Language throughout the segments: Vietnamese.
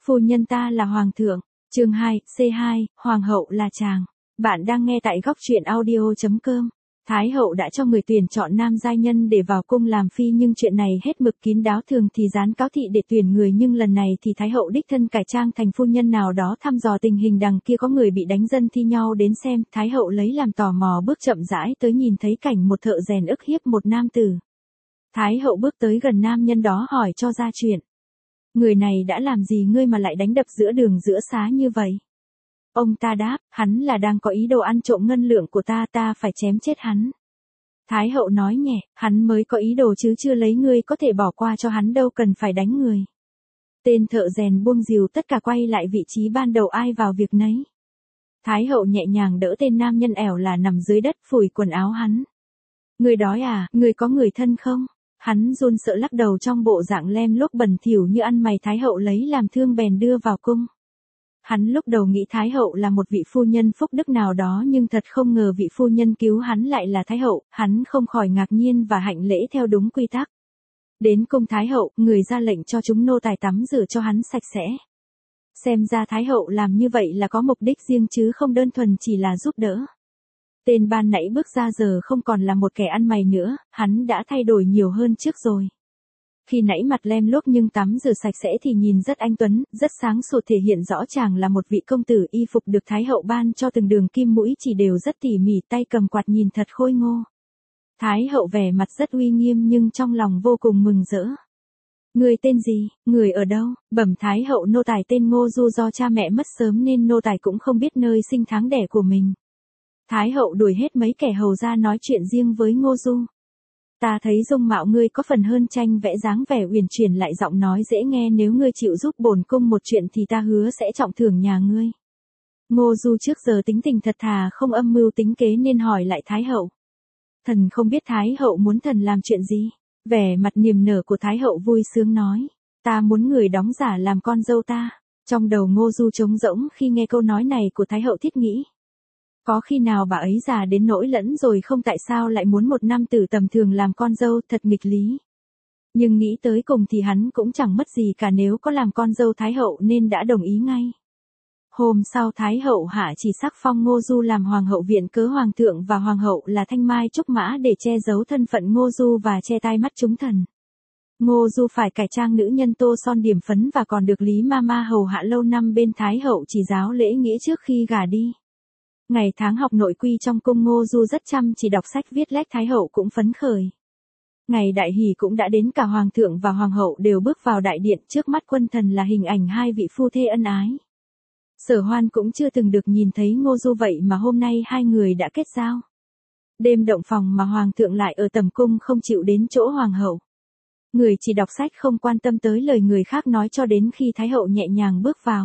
Phu nhân ta là hoàng thượng. Chương 2, C2, hoàng hậu là chàng. Bạn đang nghe tại góc truyện audio.com. Thái hậu đã cho người tuyển chọn nam giai nhân để vào cung làm phi, nhưng chuyện này hết mực kín đáo, thường thì dán cáo thị để tuyển người, nhưng lần này thì Thái hậu đích thân cải trang thành phu nhân nào đó thăm dò tình hình đằng kia có người bị đánh dân thi nhau đến xem. Thái hậu lấy làm tò mò bước chậm rãi tới, nhìn thấy cảnh một thợ rèn ức hiếp một nam tử. Thái hậu bước tới gần nam nhân đó hỏi cho ra chuyện. Người này đã làm gì ngươi mà lại đánh đập giữa đường giữa xá như vậy? Ông ta đáp, hắn là đang có ý đồ ăn trộm ngân lượng của ta, ta phải chém chết hắn. Thái hậu nói nhẹ, hắn mới có ý đồ chứ chưa lấy, ngươi có thể bỏ qua cho hắn đâu cần phải đánh người. Tên thợ rèn buông rìu, tất cả quay lại vị trí ban đầu, ai vào việc nấy. Thái hậu nhẹ nhàng đỡ tên nam nhân ẻo là nằm dưới đất, phủi quần áo hắn. Ngươi đói à, ngươi có người thân không? Hắn run sợ lắc đầu trong bộ dạng lem lốp bẩn thỉu như ăn mày. Thái hậu lấy làm thương bèn đưa vào cung. Hắn lúc đầu nghĩ Thái hậu là một vị phu nhân phúc đức nào đó, nhưng thật không ngờ vị phu nhân cứu hắn lại là Thái hậu, hắn không khỏi ngạc nhiên và hạnh lễ theo đúng quy tắc. Đến cung Thái hậu, người ra lệnh cho chúng nô tài tắm rửa cho hắn sạch sẽ. Xem ra Thái hậu làm như vậy là có mục đích riêng chứ không đơn thuần chỉ là giúp đỡ. Tên ban nãy bước ra giờ không còn là một kẻ ăn mày nữa, hắn đã thay đổi nhiều hơn trước rồi. Khi nãy mặt lem lốp nhưng tắm rửa sạch sẽ thì nhìn rất anh tuấn, rất sáng sủa, thể hiện rõ chàng là một vị công tử. Y phục được Thái hậu ban cho từng đường kim mũi chỉ đều rất tỉ mỉ, tay cầm quạt nhìn thật khôi ngô. Thái hậu vẻ mặt rất uy nghiêm nhưng trong lòng vô cùng mừng rỡ. Người tên gì, người ở đâu? Bẩm Thái hậu, nô tài tên Ngô Du, do cha mẹ mất sớm nên nô tài cũng không biết nơi sinh tháng đẻ của mình. Thái hậu đuổi hết mấy kẻ hầu ra nói chuyện riêng với Ngô Du. Ta thấy dung mạo ngươi có phần hơn tranh vẽ, dáng vẻ uyển chuyển lại giọng nói dễ nghe, nếu ngươi chịu giúp bổn cung một chuyện thì ta hứa sẽ trọng thưởng nhà ngươi. Ngô Du trước giờ tính tình thật thà, không âm mưu tính kế nên hỏi lại Thái hậu. Thần không biết Thái hậu muốn thần làm chuyện gì. Vẻ mặt niềm nở của Thái hậu vui sướng nói. Ta muốn người đóng giả làm con dâu ta. Trong đầu Ngô Du trống rỗng khi nghe câu nói này của Thái hậu, thiết nghĩ. Có khi nào bà ấy già đến nỗi lẫn rồi không, tại sao lại muốn một nam tử tầm thường làm con dâu, thật nghịch lý. Nhưng nghĩ tới cùng thì hắn cũng chẳng mất gì cả nếu có làm con dâu Thái hậu nên đã đồng ý ngay. Hôm sau Thái hậu hạ chỉ sắc phong Ngô Du làm hoàng hậu viện cớ hoàng thượng và hoàng hậu là thanh mai trúc mã để che giấu thân phận Ngô Du và che tai mắt chúng thần. Ngô Du phải cải trang nữ nhân, tô son điểm phấn và còn được Lý Mama hầu hạ lâu năm bên Thái hậu chỉ giáo lễ nghĩa trước khi gả đi. Ngày tháng học nội quy trong cung, Ngô Du rất chăm chỉ đọc sách viết lách, Thái hậu cũng phấn khởi. Ngày đại hỷ cũng đã đến, cả hoàng thượng và hoàng hậu đều bước vào đại điện, trước mắt quân thần là hình ảnh hai vị phu thê ân ái. Sở Hoan cũng chưa từng được nhìn thấy Ngô Du vậy mà hôm nay hai người đã kết giao. Đêm động phòng mà hoàng thượng lại ở tầm cung không chịu đến chỗ hoàng hậu. Người chỉ đọc sách không quan tâm tới lời người khác nói cho đến khi Thái hậu nhẹ nhàng bước vào.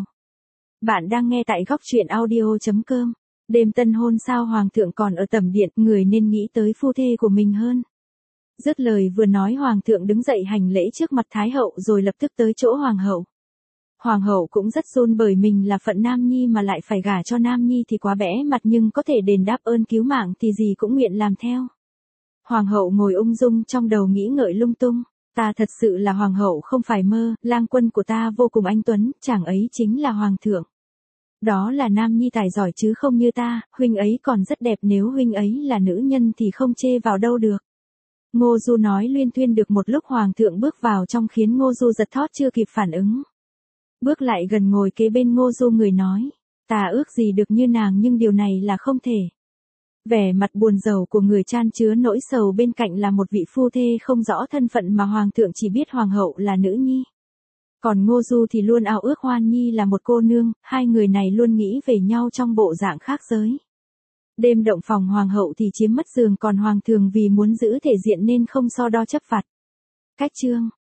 Bạn đang nghe tại góc truyện audio.com. Đêm tân hôn sao hoàng thượng còn ở tẩm điện, người nên nghĩ tới phu thê của mình hơn. Dứt lời vừa nói, hoàng thượng đứng dậy hành lễ trước mặt Thái hậu rồi lập tức tới chỗ hoàng hậu. Hoàng hậu cũng rất run bởi mình là phận nam nhi mà lại phải gả cho nam nhi thì quá bẽ mặt, nhưng có thể đền đáp ơn cứu mạng thì gì cũng nguyện làm theo. Hoàng hậu ngồi ung dung, trong đầu nghĩ ngợi lung tung. Ta thật sự là hoàng hậu không phải mơ, lang quân của ta vô cùng anh tuấn, chàng ấy chính là hoàng thượng. Đó là nam nhi tài giỏi chứ không như ta, huynh ấy còn rất đẹp, nếu huynh ấy là nữ nhân thì không chê vào đâu được. Ngô Du nói luyên thuyên được một lúc, hoàng thượng bước vào trong khiến Ngô Du giật thót chưa kịp phản ứng. Bước lại gần ngồi kế bên Ngô Du, người nói, ta ước gì được như nàng nhưng điều này là không thể. Vẻ mặt buồn rầu của người chan chứa nỗi sầu, bên cạnh là một vị phu thê không rõ thân phận mà hoàng thượng chỉ biết hoàng hậu là nữ nhi. Còn Ngô Du thì luôn ao ước Hoan Nhi là một cô nương, hai người này luôn nghĩ về nhau trong bộ dạng khác giới. Đêm động phòng hoàng hậu thì chiếm mất giường, còn hoàng thượng vì muốn giữ thể diện nên không so đo chấp vặt. Cách chương,